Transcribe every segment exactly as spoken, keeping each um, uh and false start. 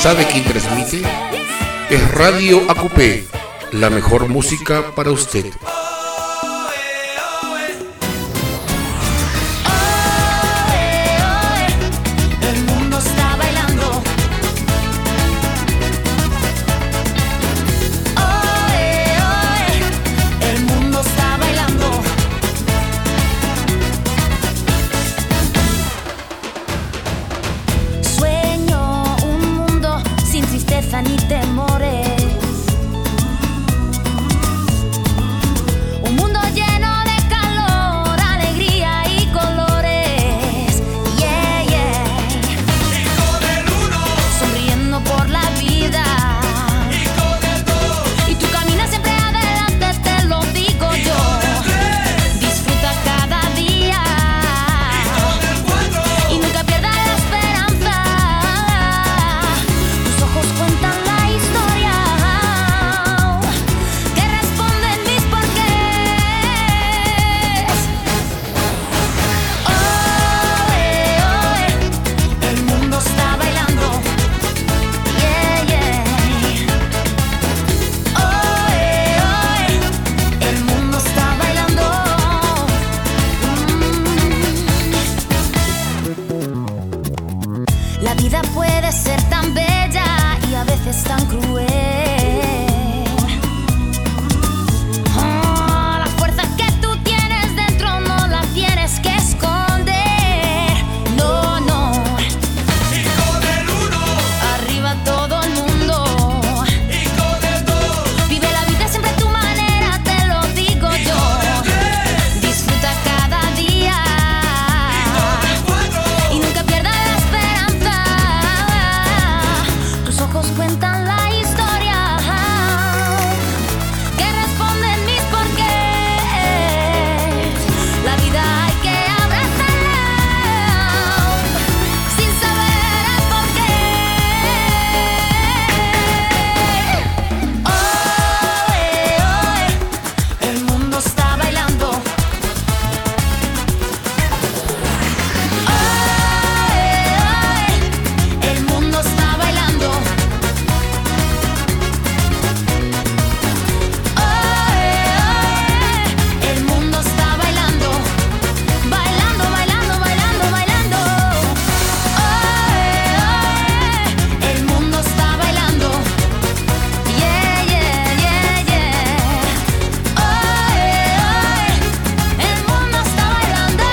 ¿Sabe quién transmite? Es Radio A Q P, la mejor música para usted. Ni temores, un mundo lleno de calor, alegría y colores, yeah, yeah. Y con el uno, sonriendo por la vida, y con el dos, y tú caminas siempre adelante, te lo digo y yo. con el tres, Disfruta cada día, y con el cuatro, y nunca pierdas la esperanza. Tus ojos cuentan la historia que responden mis porqués. Oh, eh, oh, eh, el mundo está bailando, yeah, yeah. Oh, eh, oh, eh, el mundo está bailando. Mm. La vida puede ser tan bella y a veces tan cruel. Oh, la fuerza que tú tienes dentro no la tienes que esconder. No, no. y con el uno, Arriba todo el mundo. y con el dos, Vive la vida siempre a tu manera, te lo digo y yo. con el tres, Disfruta cada día y con el cuatro, y nunca pierdas la esperanza. Tus ojos cuentan la historia que responden mis porqués. La vida hay que abrazarla sin saber el porqué. Oh, eh, oh, eh, el mundo está bailando. Oh, eh, oh, eh, el mundo está bailando. Oh, eh, oh, eh, el mundo está bailando. Bailando, bailando, bailando, bailando. Oh, eh, oh, eh, el mundo está bailando. Yeah, yeah, yeah, yeah. Oh, eh, oh, eh, el mundo está bailando.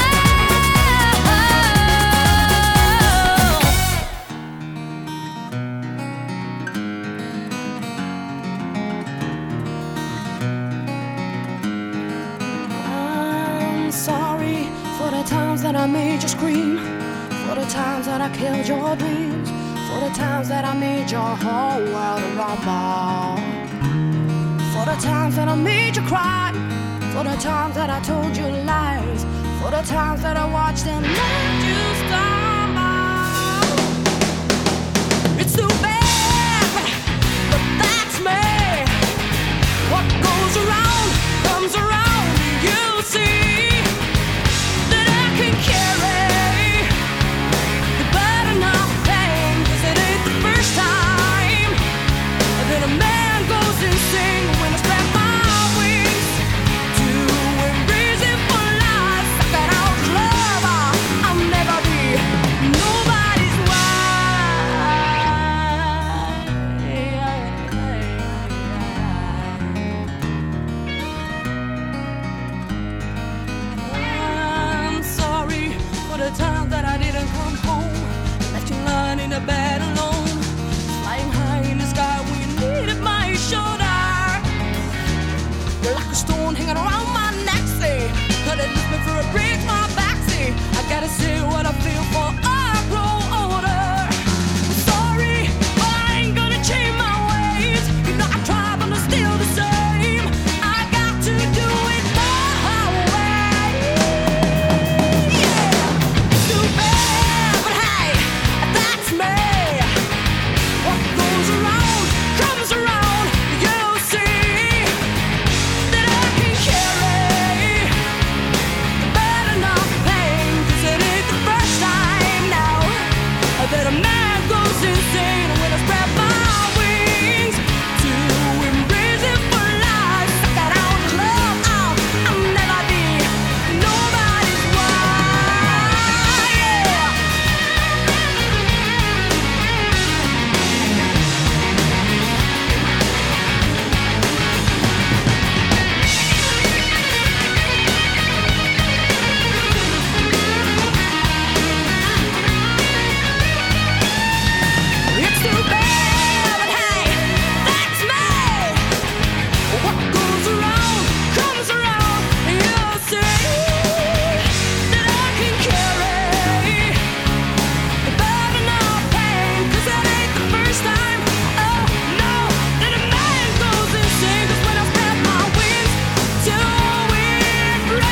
I'm sorry for the times that I made you scream, for the times that I killed your dreams, for the times that I made your whole world rumble, for the times that I made you cry, for the times that I told you lies, for the times that I watched and let you stumble. It's too bad, but that's me. What goes around comes around. You'll see that I can carry the burden of pain, 'cause it ain't the first time that a man goes insane. When I spread my wings to embrace it for life, sucking out love, I'll never be nobody's wife.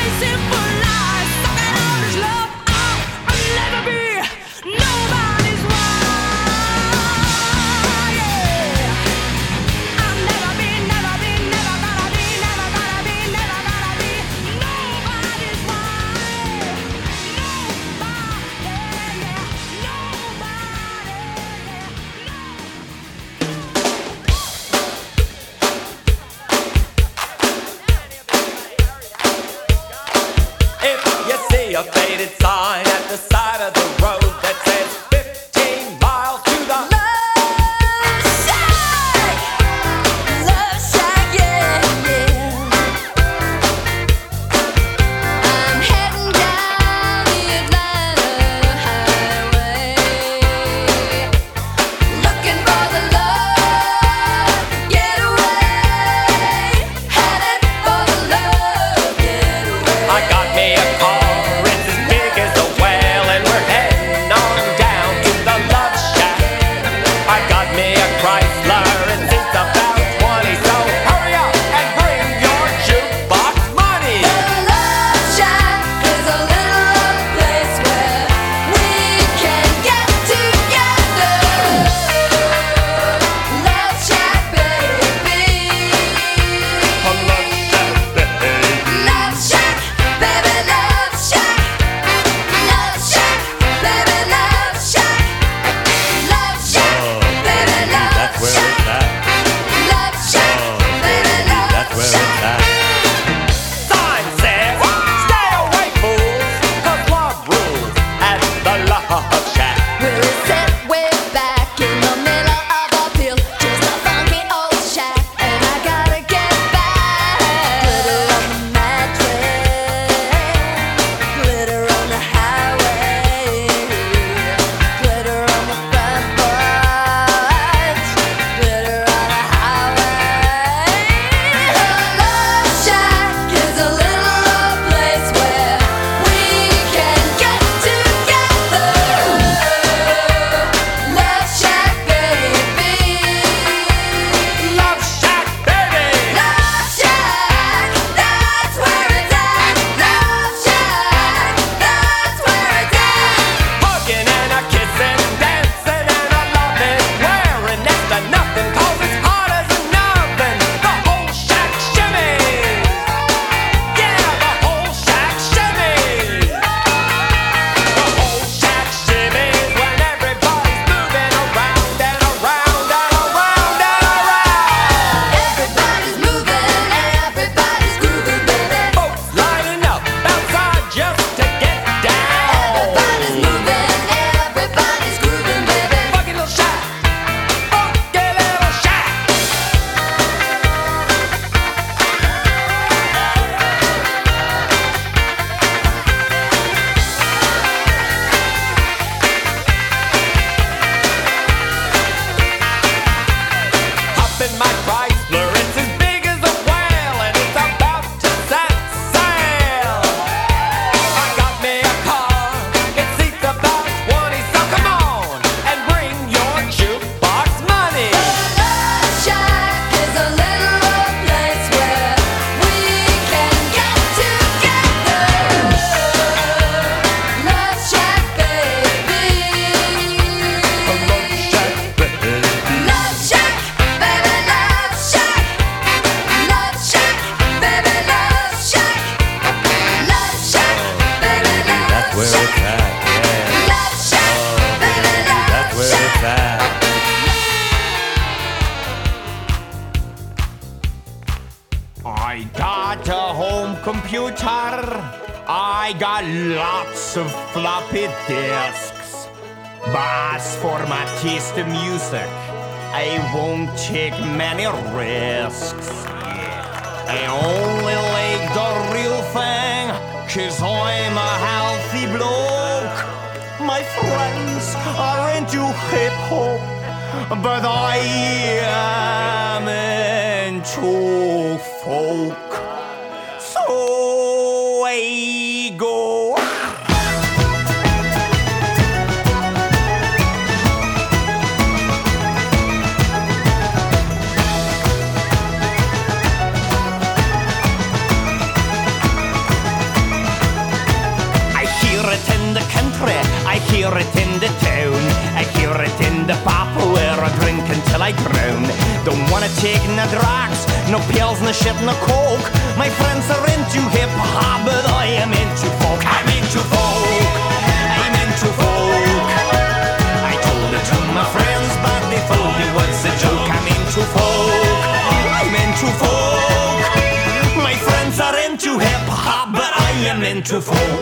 chasing for life, sucking out his love. I'll, I'll never be nobody's wife. Yeah. I'll never be, never be, never gonna be, never gonna be, never gonna be nobody's wife. Nobody, yeah, If you see a faded sign at the side of the road that says fifteen miles to the Love Shack, Love Shack, yeah, yeah. I'm heading down the Atlanta highway, looking for the love getaway, headed for the love getaway. I got me a car, it's as big as a whale, and we're heading on down to the Love Shack. I got me a Chrysler, it seats about twenty, so hurry up and bring your jukebox money. The Love Shack is a little old place where we can get together. Love Shack, baby. A Love Shack, baby. Love Shack, baby, Love Shack. Love Shack, baby, Love Shack. Love Shack, baby, Love That's where Shack. it's at. Love Shack, baby, Love That's where Shack. it's at. Sign says, stay away, fools, 'cause love rules at the Love Shack. We'll sit way back in the middle of a field, just a funky old shack, and I gotta get back. Glitter on the mattress, glitter on the highway, glitter on the front porch, glitter on the highway. The Love Shack is a little old place where we can get together. Love Shack, baby. Love Shack, baby. Love Shack, that's where it's at. Love Shack, that's where it's at. Hugging and a kissing, dancing and a loving, wearing next to nothing 'cause it's hot as an oven. The whole shack shimmy. Yeah, the whole shack shimmy. The whole shack shimmies when everybody's moving around and around and around and around. Everybody's moving, everybody's grooving, baby. Folks lining up outside just to get down. Everybody's moving, everybody's grooving, baby. Funky little shack. Funky little shack. Up in my Chrysler, it's as big as a whale, and it's about to set sail. I got me a car, it seats about twenty, so come on and bring your jukebox money. Love Shack is a little old place where we can get together. Love Shack, baby. Love Shack, baby. Love Shack, baby, Love Shack. Love Shack, baby, Love Shack. Love Shack, baby, Love That's where Shack. it's at, yeah. Love Shack, baby, Love That's where Shack. it's at. I got a home computer. I got lots of floppy disks. Bass for my taste of music. I won't take many risks. Yeah. I only like the real thing, 'cause I'm a healthy bloke. My friends are into hip hop, but I am into folk. So I go. hear it in the town, I hear it in the pub where I drink until I drown. Don't wanna take no drugs, no pills, no shit, no coke. My friends are into hip hop, but I am into folk. I'm into folk. I'm into folk. I told it to my friends, but they thought it was a joke. I'm into folk. I'm into folk. My friends are into hip hop, but I am into folk.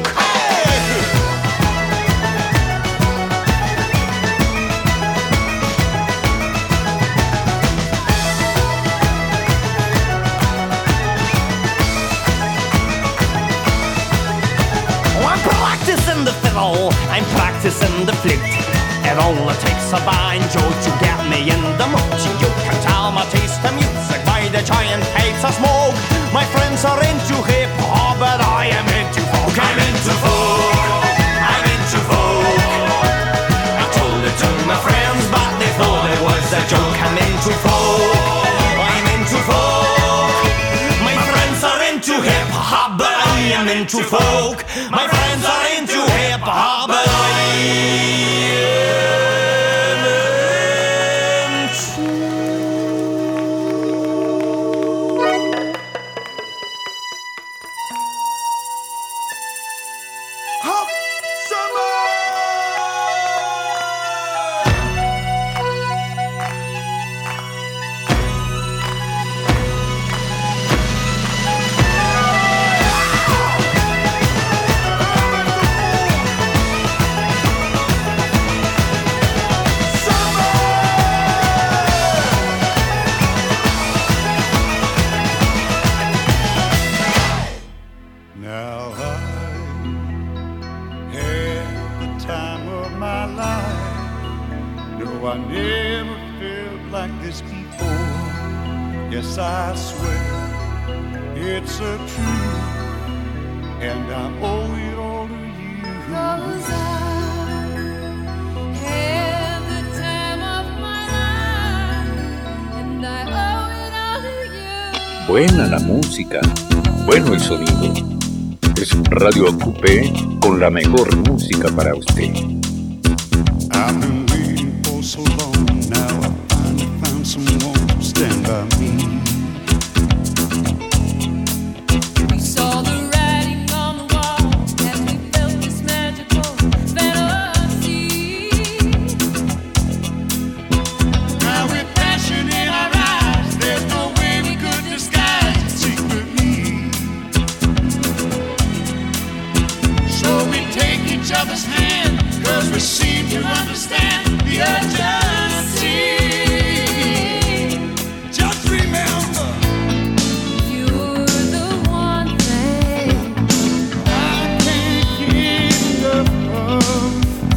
The fiddle, I'm practicing the flute. It only takes a banjo to get me in the mood. You can tell my taste of music by the giant pipes of smoke. My friends are into hip hop, but I am into folk. I'm into folk. I'm into folk. I told it to my friends, but they thought it was a joke. I'm into folk. I'm into folk. My friends are into hip hop, but I am into folk. My friends are into hip hop, but I Hot Summer! I never felt like this before. Yes, I swear it's a truth, and I owe it all to you. 'Cause I had the time of my life, and I owe it all to you. Buena la música, bueno el sonido. Es Radio Acupé con la mejor música para usted. I've been waiting for so long, now I finally found someone to stand by me. We saw the writing on the wall as we felt this magical fantasy. Now with passion in our eyes, there's no way we could disguise it secretly. So we take each other's hand, 'cause we seem to understand the urgency. Just remember, You're the one thing I can't get enough of.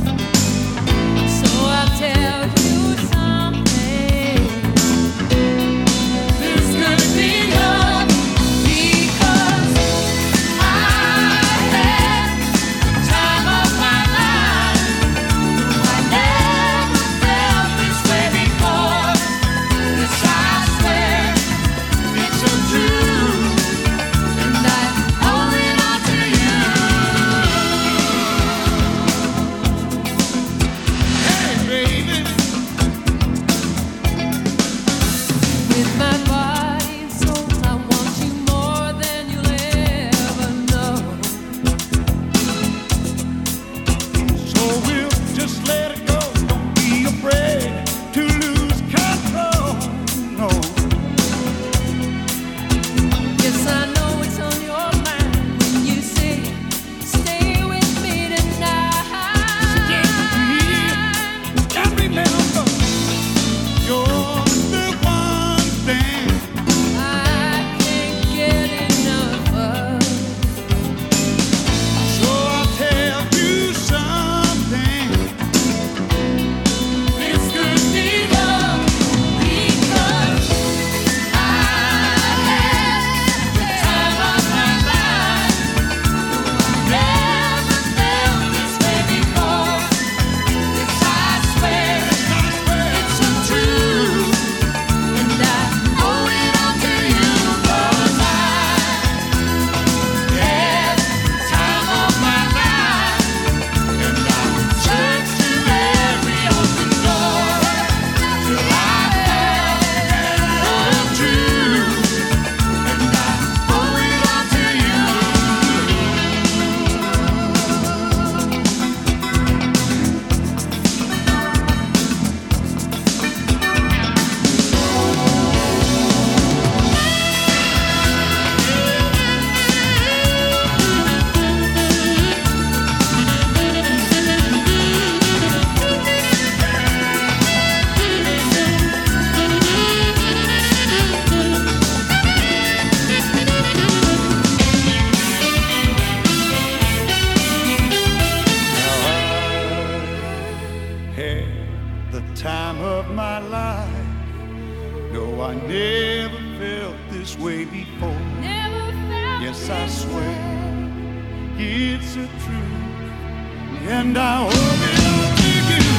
So I'll tell you something. There's gonna be love, Because I had the time of my life. I never felt way before. Never felt Yes, I this swear way. it's a truth, and I owe it all to you.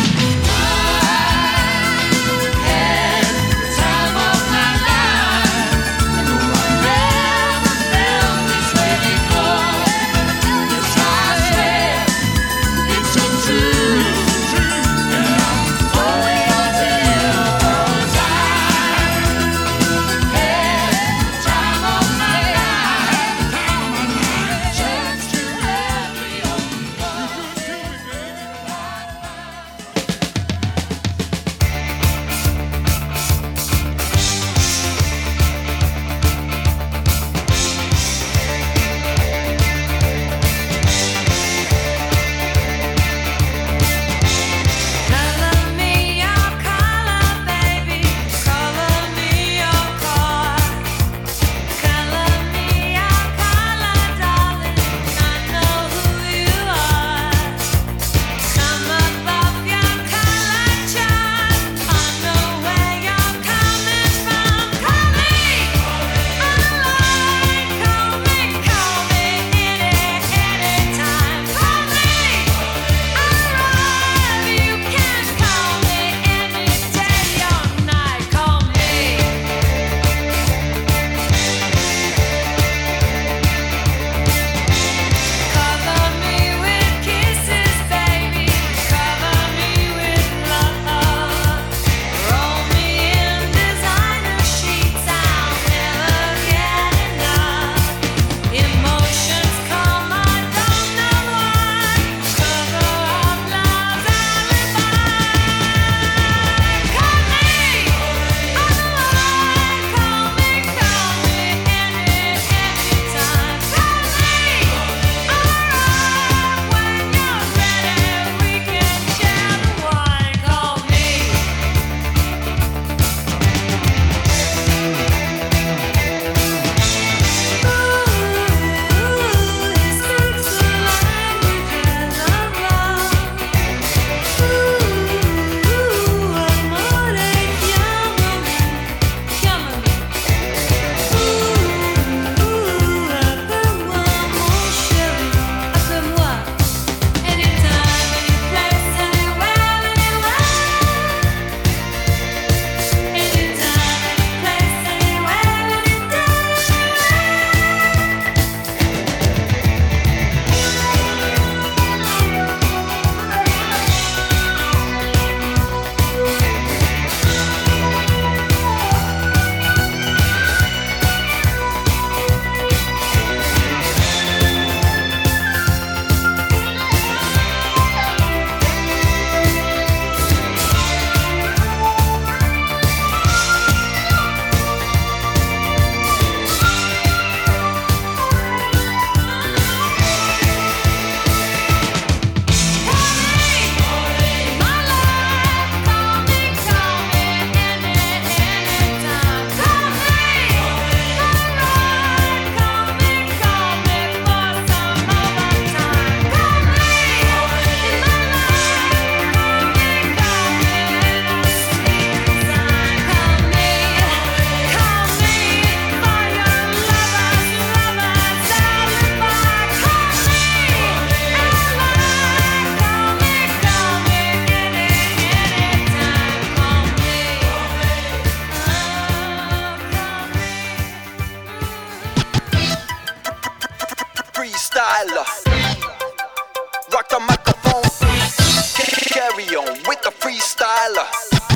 freestyler. Rock the microphone, carry on with the freestyler.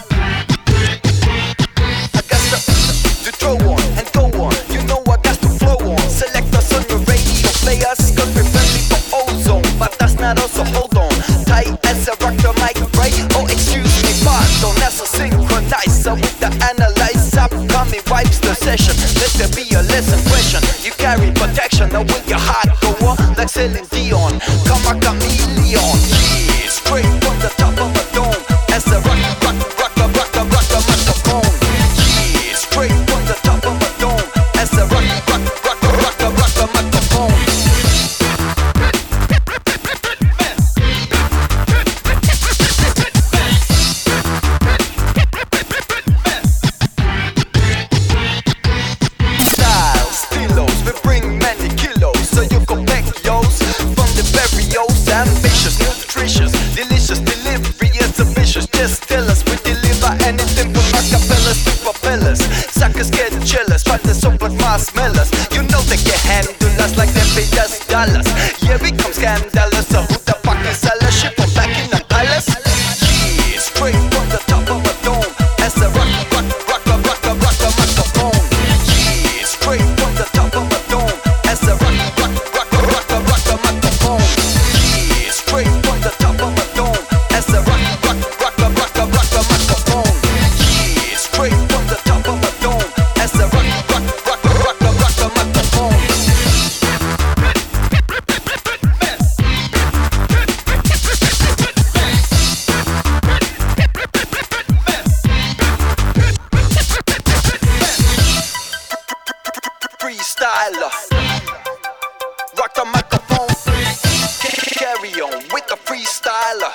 I got to, to throw on and go on, you know I got to flow on. Select us on your radio, play us, cause we're friendly for ozone. But that's not us, so hold on. Tight as a rock the mic, right? Oh, excuse me, pardon, that's a synchronizer with the analyzer. Upcoming wipes the session, let there be a lesson question. You carry protection, now will your heart go on like Celine Dion? Come a chameleon, yeah, straight from the top of a dome. As a rock, rock, rock, rock, rock, rock, rock the microphone. Yeah, straight from the top of a dome. As a rock, rock, rock, rock, rock, rock the microphone. dollars. Here we come scandalous. So who the fuck is selling shit from back in the palace? Yeah, straight from the top of a dome. As a rock, rock, rock, rock, rock, rock, rock, rock, microphone. Yeah, straight from the top of a dome. As a rock, rock, rock, rock, rock, rock, rock, rock, microphone. Yeah, straight from the top of a dome. As a rock, rock, rock, rock, rock, rock, rock, rock, microphone. Yeah, straight from the top of a dome. As a rock, rock, rock, rock, rock, rock, rock, rock, microphone. Freestyler, rock the microphone. Carry on with the freestyler.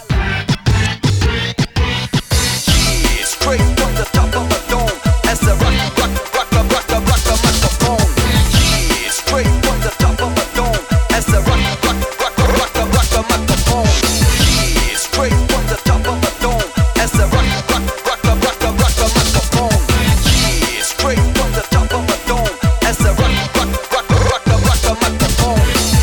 Yeah, straight from the top of a dome. As a rock, rock, rock, rock, rock, rock, rock, rock, microphone. Yeah, straight from the top of a dome. As a rock, rock, rock, rock, rock, rock, rock, rock, microphone. Yeah, straight from the top of a dome. As a rock, rock, rock, rock, rock, rock, rock, rock, microphone. Yeah, straight from the top of a dome. As a rock, rock, rock, rock, rock, rock, rock, microphone.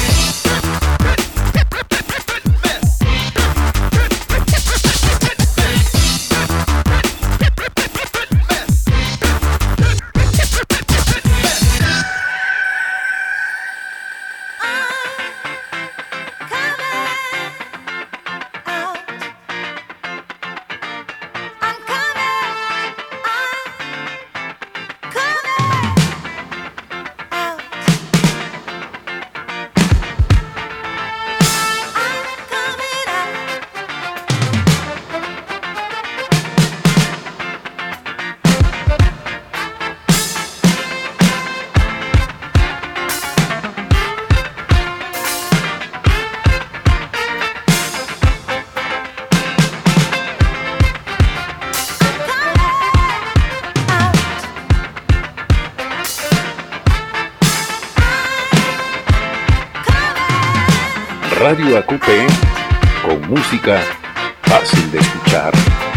Radio A Q P con música fácil de escuchar.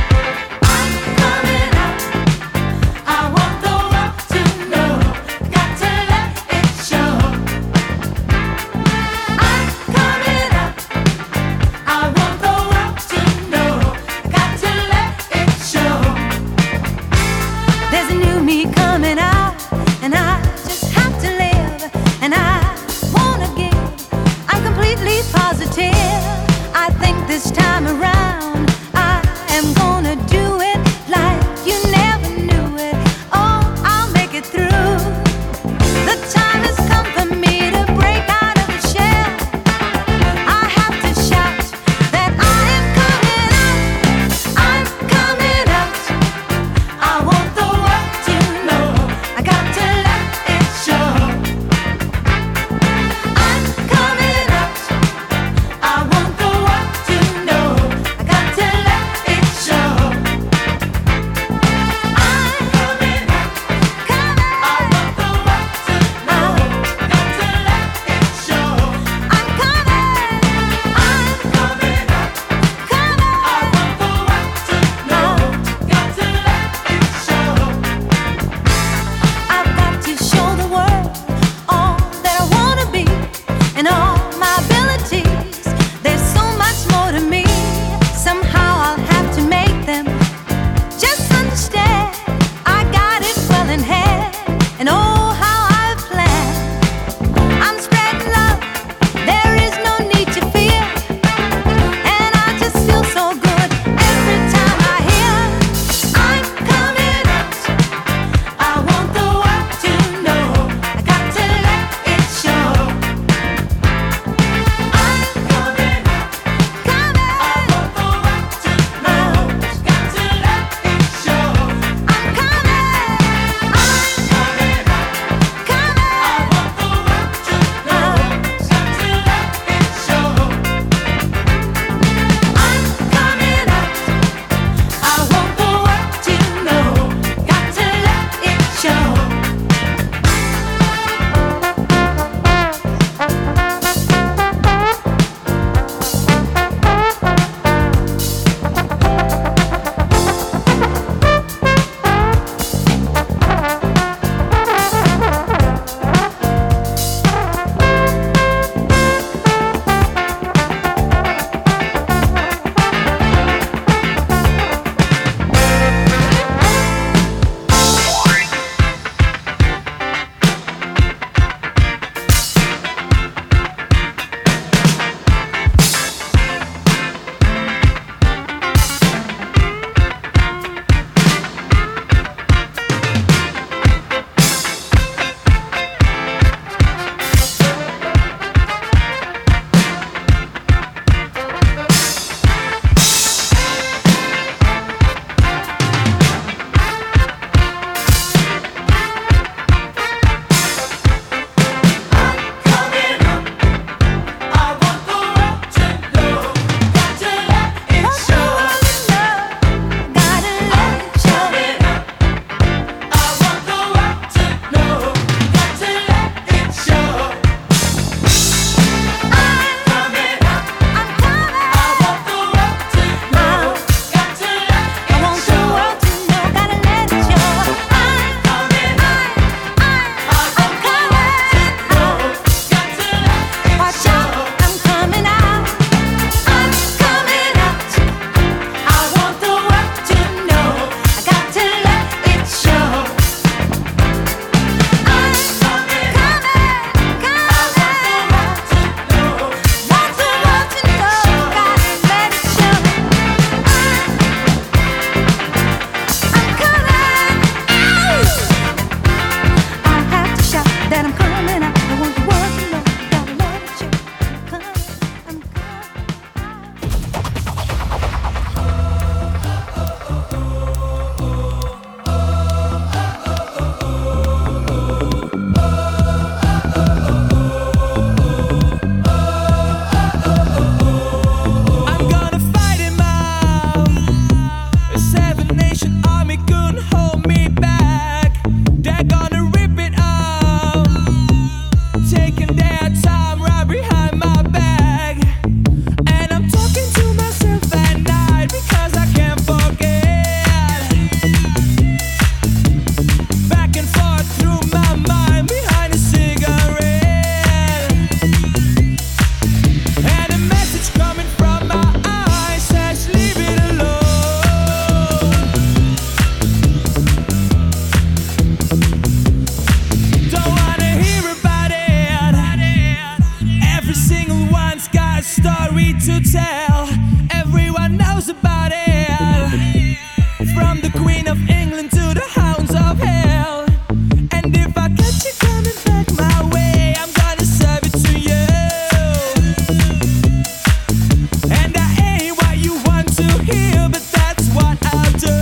There's a new me coming out, and I just have to live, and I wanna give. I'm completely positive. I think this time around I am gonna do it like you never knew it. Oh, I'll make it through. The time has come for me to break out of the shell. I have to shout that I am coming out. I'm coming out. I want the world to know. I got to let it show. I'm coming out. I want the world to know. I Everyone's got a story to tell. Everyone knows about it. From the Queen of England to the hounds of hell. And if I catch you coming back my way, I'm gonna serve it to you. And I ain't what you want to hear, but that's what I'll do.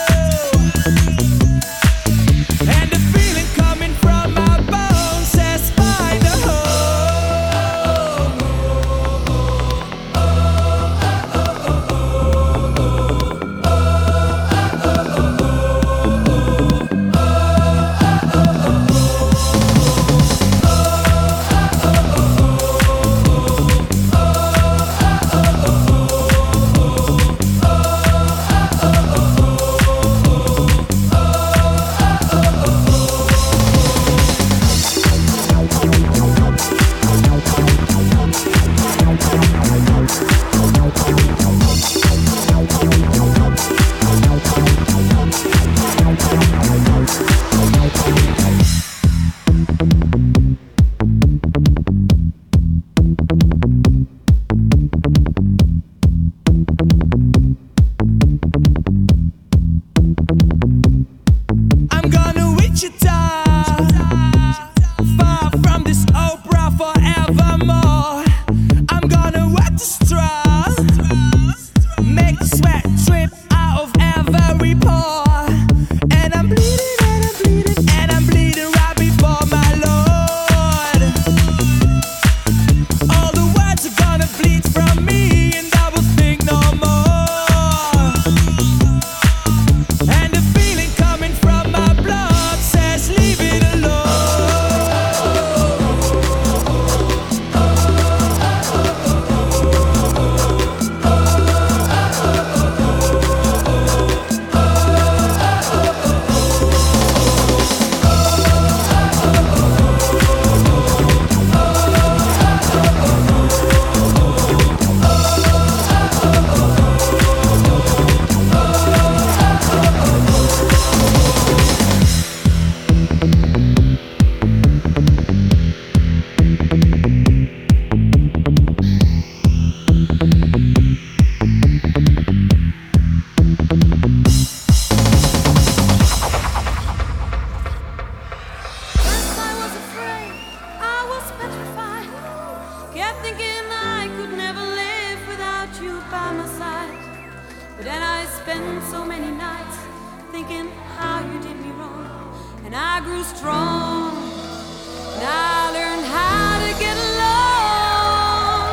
And the feeling coming from my bones says find a I'm gonna Wichita, far from this opera forevermore. I'm gonna work the straw, make the sweat drip out of every pore. And I'm bleeding, and I'm bleeding, and I'm bleeding right before my Lord. All the words are gonna bleed from me, and I will think no more. And the feeling coming from my blood says leave it alone. First I was afraid, I was petrified. Kept thinking I could never live without you by my side. But then I spent so many nights thinking how you did me wrong. And I grew strong, and I learned how to get along.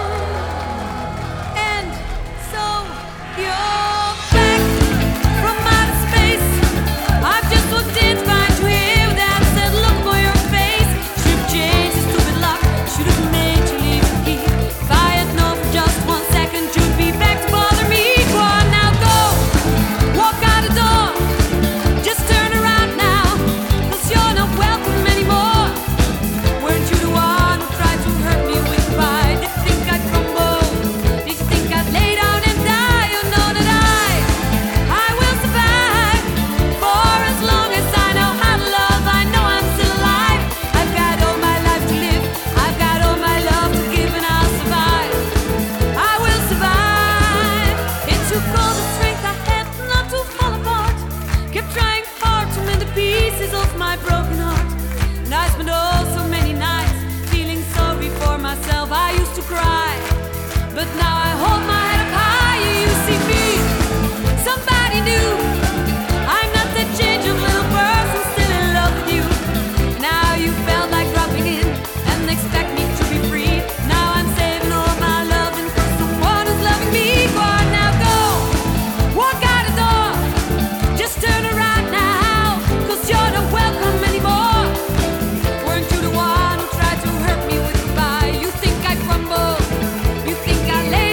And so you're back from outer space. I've just walked in to find you here with that said look for your face. Should've changed the stupid lock, should've made you leave it here. If I had known for just one second you'd be back to bother me. Go on now, go, walk out the door. Just turn around now, 'cause you're not welcome anymore. Weren't you the one who tried to hurt me with pride? Did you think I'd crumble? Did you think I'd lay down and die? You know that I, I will survive. For as long as I know how to love, I know I'm still alive. I've got all my life to live, I've got all my love to give, and I'll survive. I will survive. It took all the strength I had not to fall apart. Kept trying hard to mend the pieces of my broken heart. And I spent oh so many nights feeling sorry for myself. I used to cry, but now I hold my head up higher. You see me, somebody new. I'm not that change of little person still in love with you. Now you felt like dropping in and expect me to be free. Now I'm saving all my loving for someone who's loving me. Go on now, go, walk out the door. Just turn around now, 'cause you're not welcome anymore. Weren't you the one who tried to hurt me with goodbye? You think I crumble? You think I lay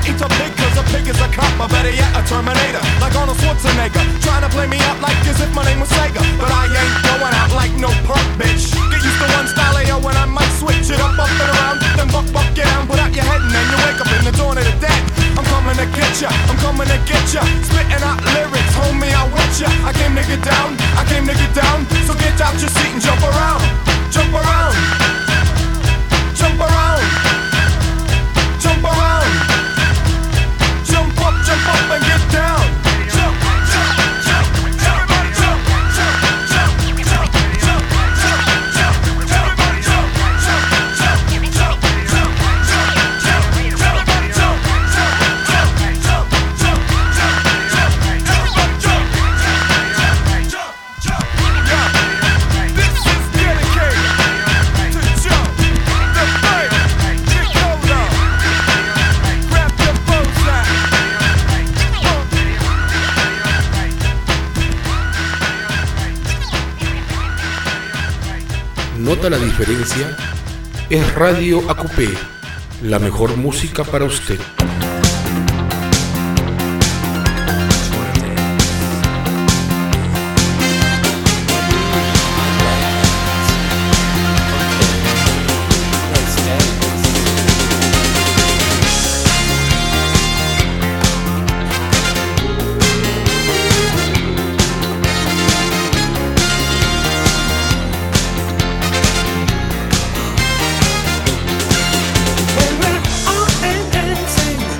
eat a pig cause a pig is a cop, or better yet a Terminator, like Arnold Schwarzenegger, trying to play me up like as if my name was Sega. But I ain't going out like no punk bitch. Get used to one style of yo when I might switch it up, up and around, then buck, buck, get down, put out your head and then you wake up in the dawn of the dead. I'm coming to get ya, I'm coming to get ya, spitting out lyrics, homie, I with ya. I came to get down, I came to get down, so get out your seat and jump around, jump around, jump around, jump around, jump up, jump up and get down. Jump, jump, jump, everybody jump, jump, jump, jump, jump, jump, jump, everybody jump, jump, jump, jump, jump, jump, jump, everybody jump, jump, jump, jump, jump, jump, everybody jump, jump, jump, jump. Yeah, this is dedicated to Joe, the bird, Nicola. Grab your bows out. ¿Nota la diferencia? Es Radio A Q P, la mejor música para usted. When we're all in dancing,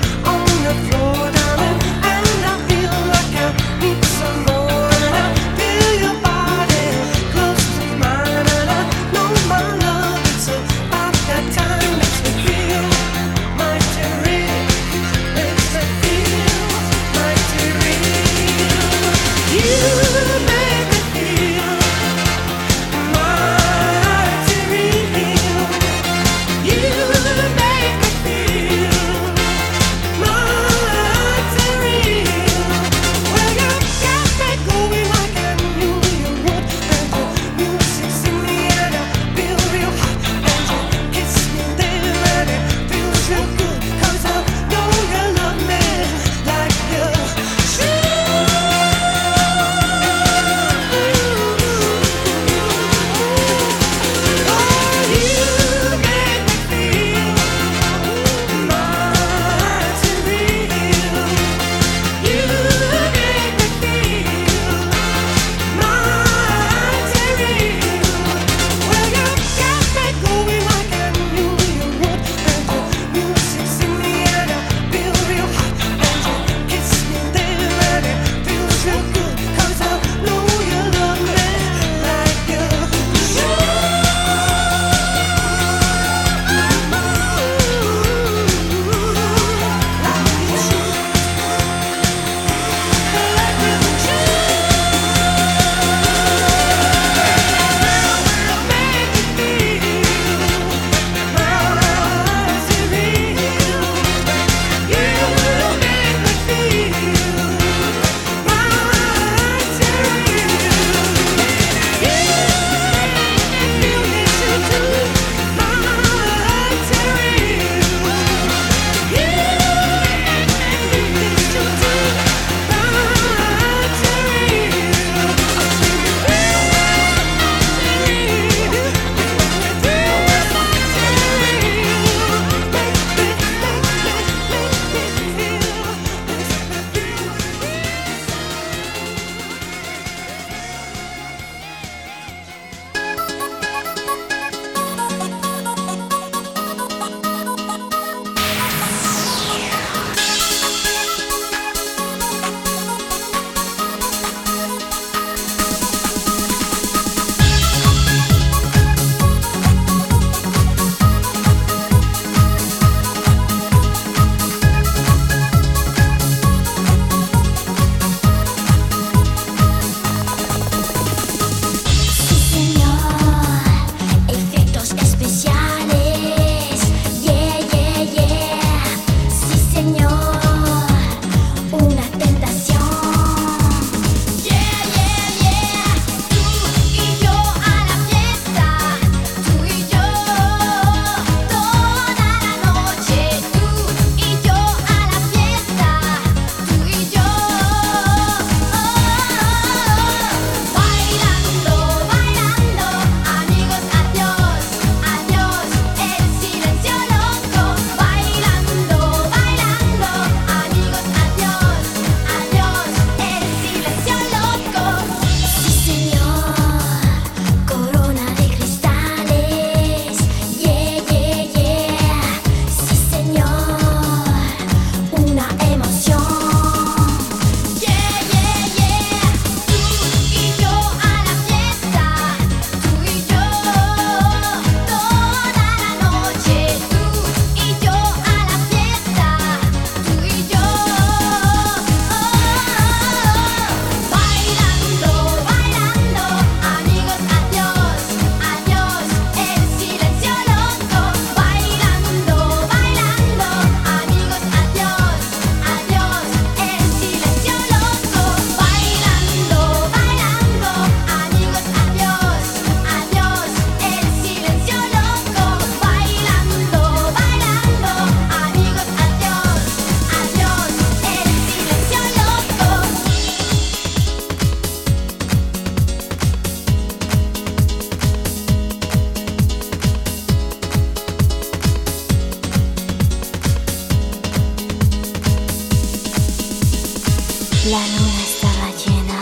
La luna estaba llena,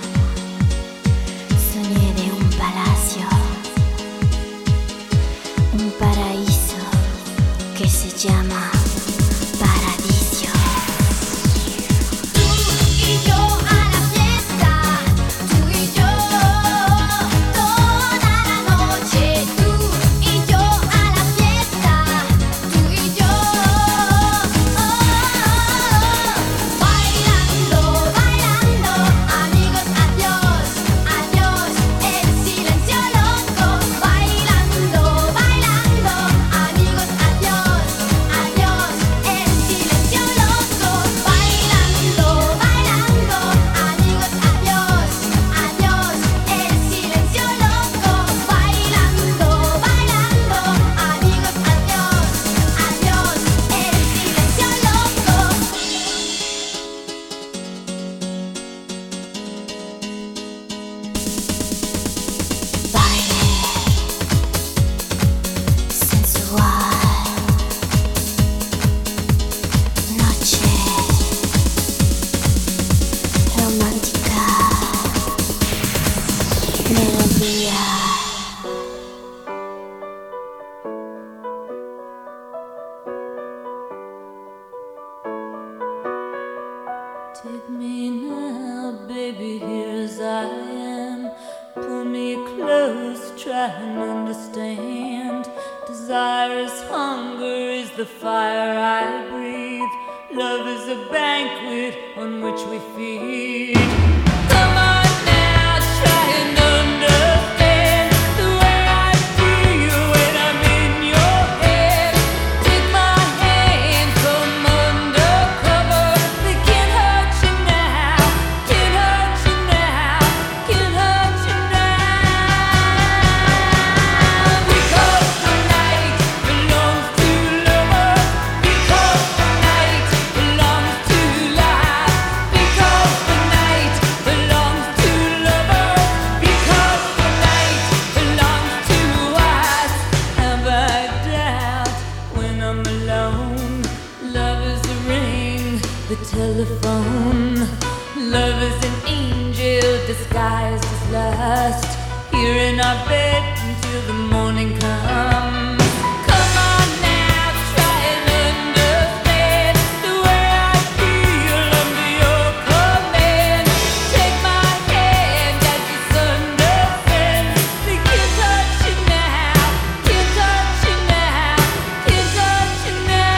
soñé de un palacio, un paraíso que se llama Paradiso. Tú y yo a la fiesta, tú y yo toda la noche. Tú y yo a la fiesta, tú y yo bailando, bailando, amigos, adiós, adiós, el silencio loco. Bailando, bailando, amigos, adiós, adiós, el silencio loco. Bailando, bailando, amigos, adiós, adiós, el silencio loco. Bailando, bailando, amigos, adiós, adiós, el silencio loco. Baile sensual, noche romántica, melodía. Take me now, baby, here as I am. Pull me close, try and understand. Desire is hunger, is the fire I breathe. Love is a banquet on which we feed. Come on now, try and understand the way I feel when I'm in your head. Take my hand, come undercover. They can't hurt you now, can't hurt you now, can't hurt you now. Because the night belongs to lovers. Because the night belongs to life. Because the night belongs to lovers. Because the night belongs to us. Have I doubt when I'm alone? Love is a ring, the telephone. Love is an angel disguised as lust. Here in our bed until the morning comes. Come on now, try and understand the way I feel under your command. Take my hand as the sun descends. They can't touch you now, can't touch you now, can't touch you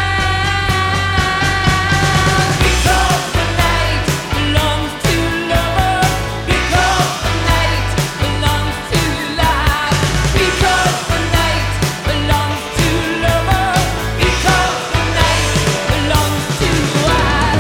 now. Because the night belongs to lovers. Because the night belongs to life. Because the night belongs to lovers. Because the night belongs to us.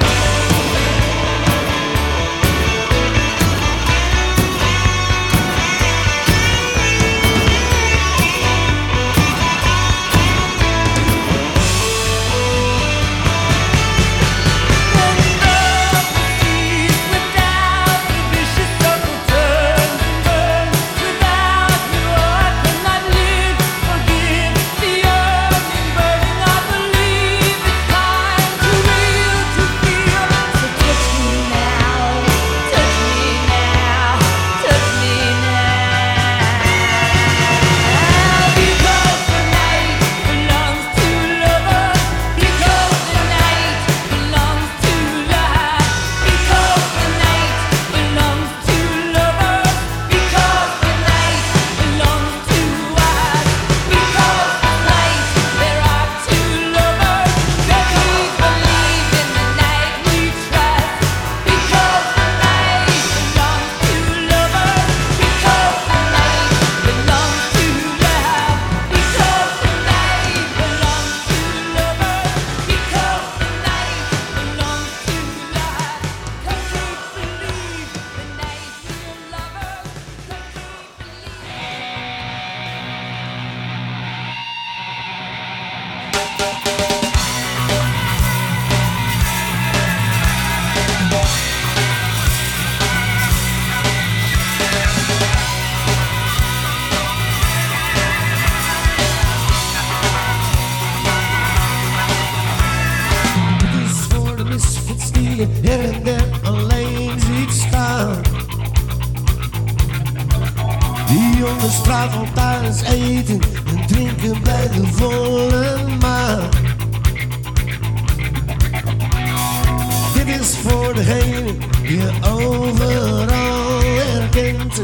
Without the vicious circle turns and burns. Without you I cannot live. Forgive the yearning burning. I believe it's time to real to feel. So touch me now, touch me now, touch me now. Because the night belongs to lovers. Because the night belongs to life. Because the night belongs to lovers. Because the night belongs to us. Because the night there are two lovers. That we believe in the night we trust. Because the night belongs to lovers. Because the night belongs to love. Because the night belongs to lovers. Because the night belongs to love. 'Cause we believe the night we're lovers. 'Cause we This for the misfits stealing here and there. de straat van thuis eten en drinken bij de volle maan. Dit is voor degene die je overal herkent.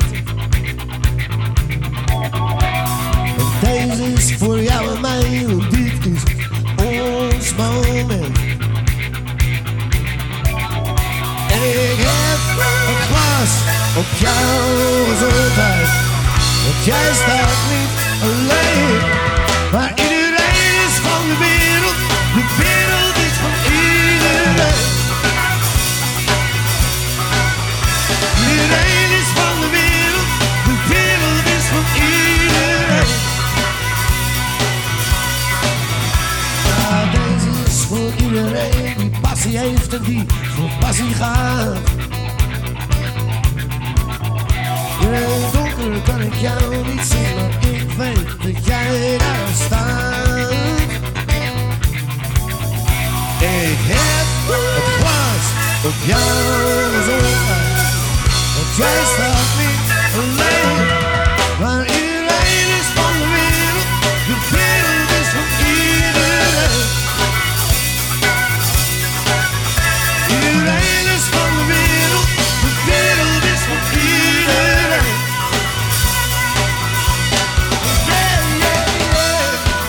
En deze is voor jou en mij, want dit is ons moment. En ik heb een glas op jouw gezondheid, want jij staat niet alleen. Maar iedereen is van de wereld, de wereld is van iedereen. Iedereen is van de wereld, de wereld is van iedereen. Ja, deze is voor iedereen die passie heeft en die voor passie gaat. In het donker kan ik jou niet zien, maar ik weet dat jij daar staat. Ik heb het glas op jouw gezondheid, want jij staat niet alleen. Maar iedereen is van de wereld, de wereld is van iedereen. Iedereen is van de wereld, de wereld is van iedereen. Yeah, yeah, yeah.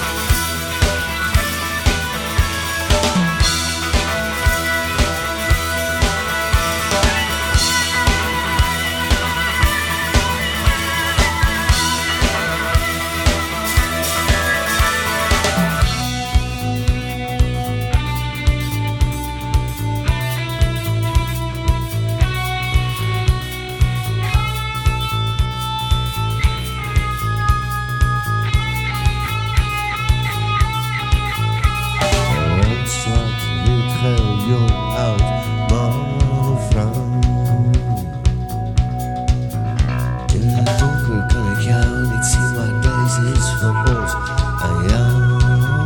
Zwart, wit, geel, jong, oud, man of vrouw. In het donker kan ik jou niet zien, maar deze is van ons aan jou.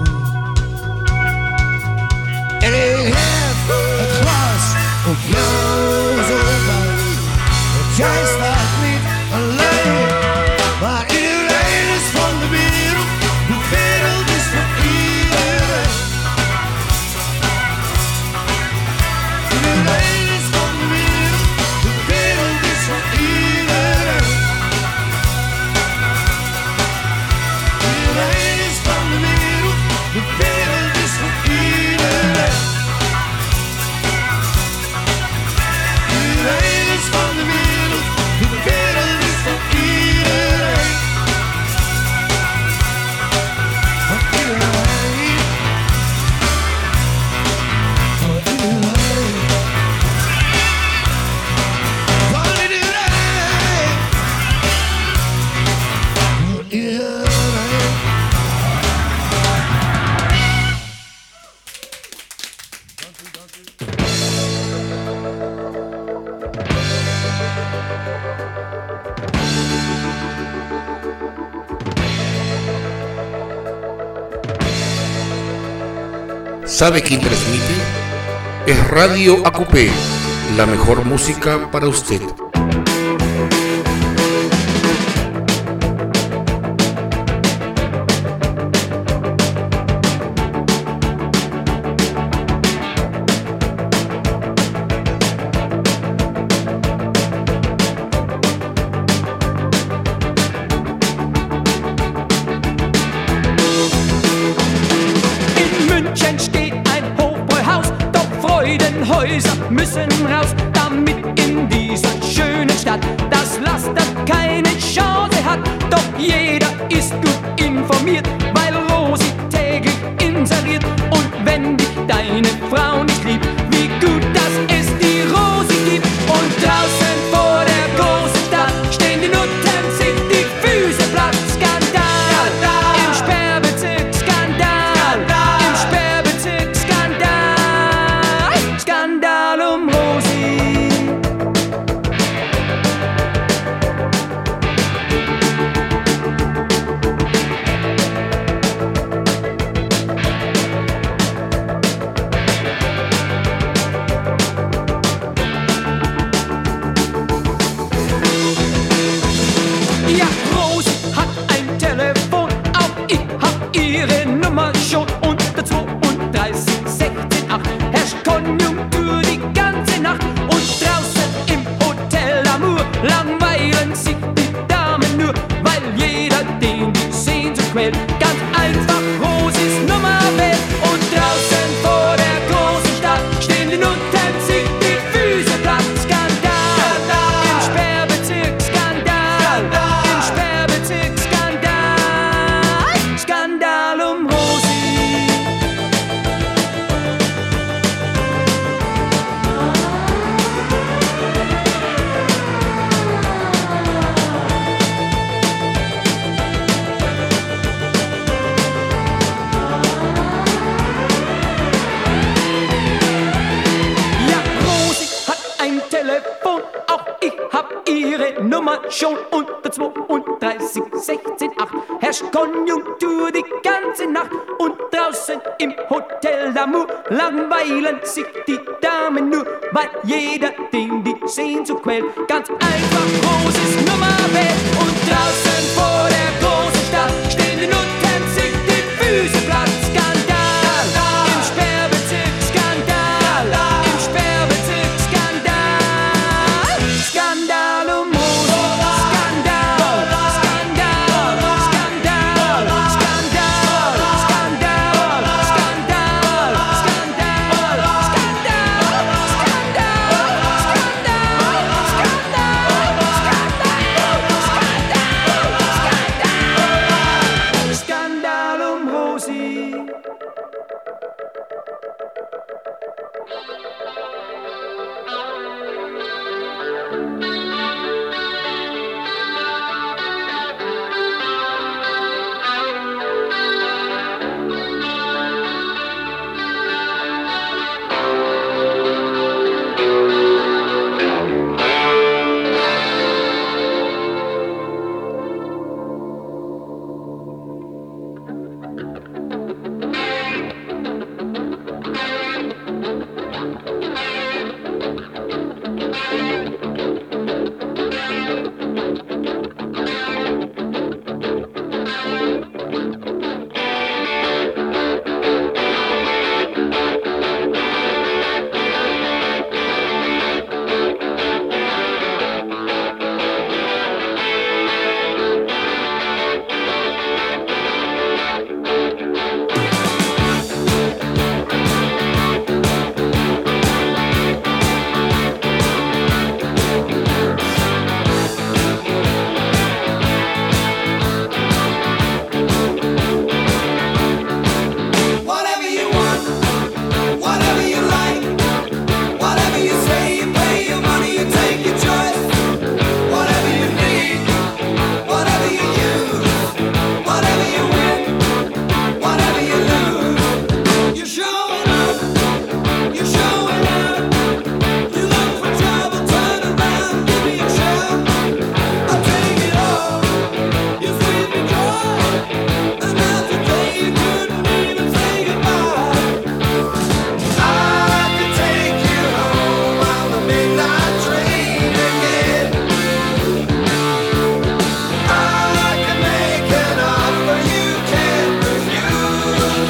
En ik heb het glas op jouw gezondheid, want jij staat niet alleen. Maar iedereen is van de wereld, de wereld is van iedereen. Iedereen is van de wereld, de wereld is van iedereen. Iedereen is van de wereld, de wereld is van iedereen. Iedereen is van de wereld, de wereld is van iedereen. Van iedereen. Van iedereen. Van iedereen. Van iedereen. ¿Sabe quién transmite? Es Radio A Q P, la mejor música para usted. Häuser müssen raus, damit in dieser schönen Stadt das Laster keine Chance hat. Doch jeder ist gut informiert, weil Rosi täglich inseriert. Und wenn dich deine Frau nicht liebt, wie gut, dass es die Rosi gibt. Und draußen vor der großen Stadt stehen die Nutten, sich die Füße platt. Skandal, im Sperrbezirk, Skandal, im Sperrbezirk, Skandal, Skandal um Rosi. schon unter zweiunddreißig, sechzehn, acht herrscht Konjunktur die ganze Nacht und draußen im Hotel d'Amour langweilen sich die Damen nur, weil jeder den die Sehnsucht quält. Ganz einfach großes Nummerwelt und draußen vor der großen Stadt stehen die Nutten, sich die Füße platt. Skandal im Sperrbezirk, Skandal im Sperrbezirk, Skandal, Skandal um Rosi, Skandal, Skandal, Skandal, Skandal, Skandal, Skandal, Skandal, Skandal um Rosi. Whatever you want, whatever you like, whatever you say, you pay your money, you take your choice. Whatever you need, whatever you use, whatever you win, whatever you lose. You're showing up, you're showing out. You look for trouble, turn around, give me a shout. I'll take it all, you sweep me dry. Another day you couldn't even say goodbye. I could take you home on the midnight train again. I can make an offer you can't refuse.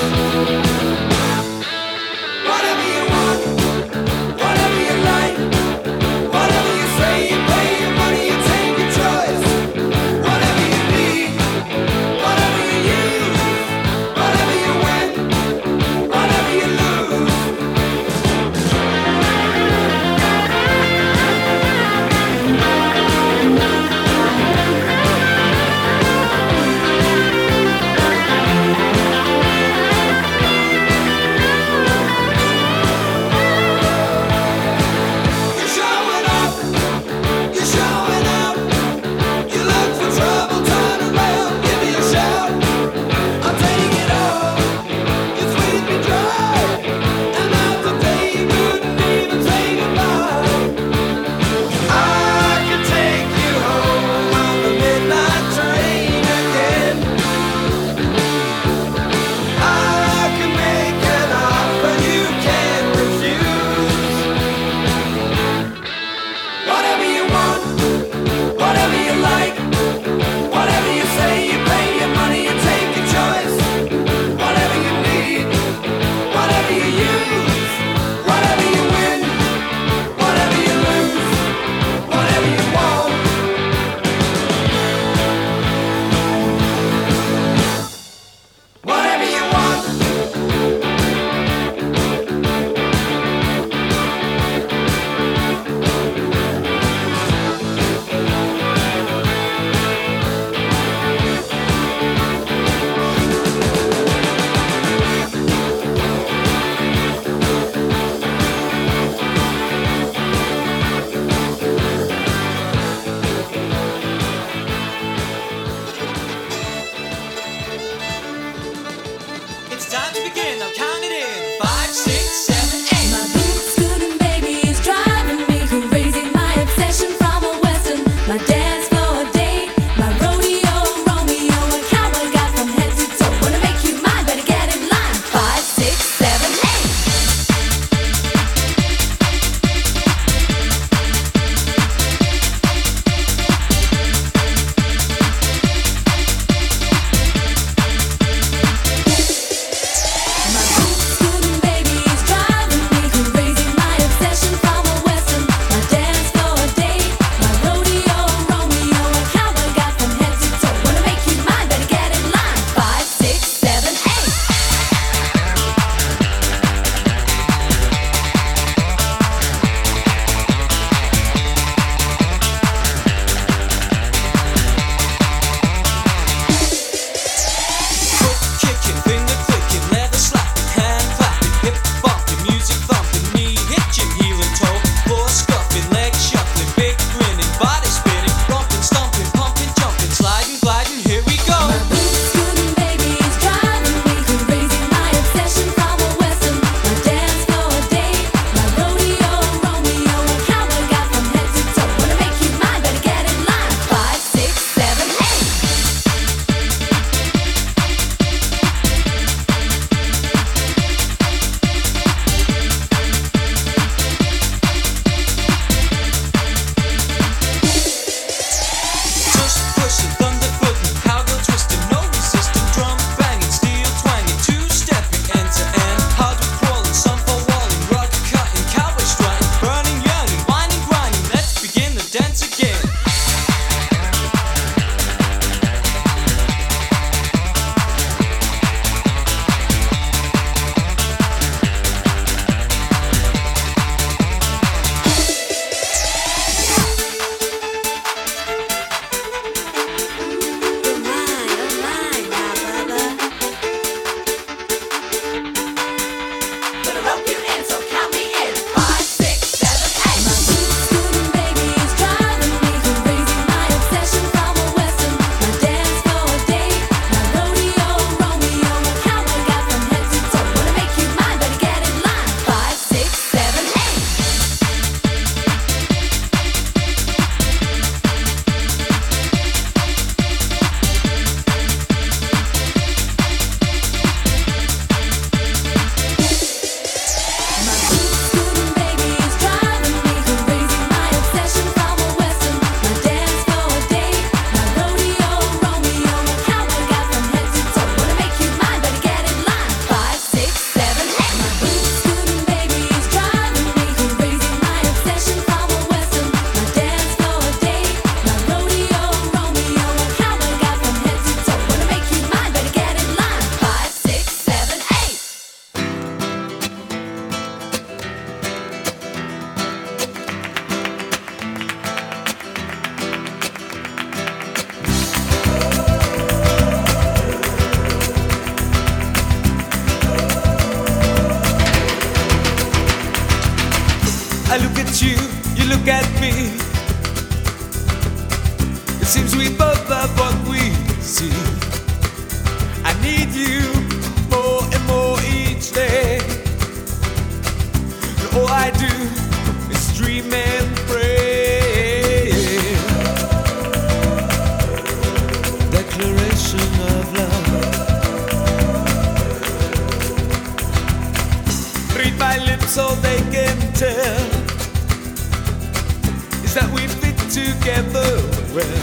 Whatever you want, whatever you like, whatever you say, you pay your money, you take your choice. Whatever you need, whatever you use, whatever you win, whatever you lose. You're showing up, you're showing out. You look for trouble, turn around, give me a shout. I'll take it all, you squeeze me dry. And after day you couldn't even say goodbye. I can take you home on the midnight train again. I can make an offer you can't refuse. Whatever you want, whatever you like, whatever you say, you pay your money, you take your choice. Whatever you need, whatever you use, whatever you win, whatever you lose, whatever you want. Whatever you want. at you, you look at me. It seems we both love what we see. I need you more and more each day. And all I do is dream and pray. Declaration of love. Read my lips so they can tell is that we fit together well.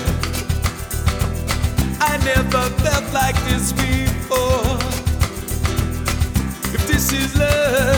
I never felt like this before. If this is love,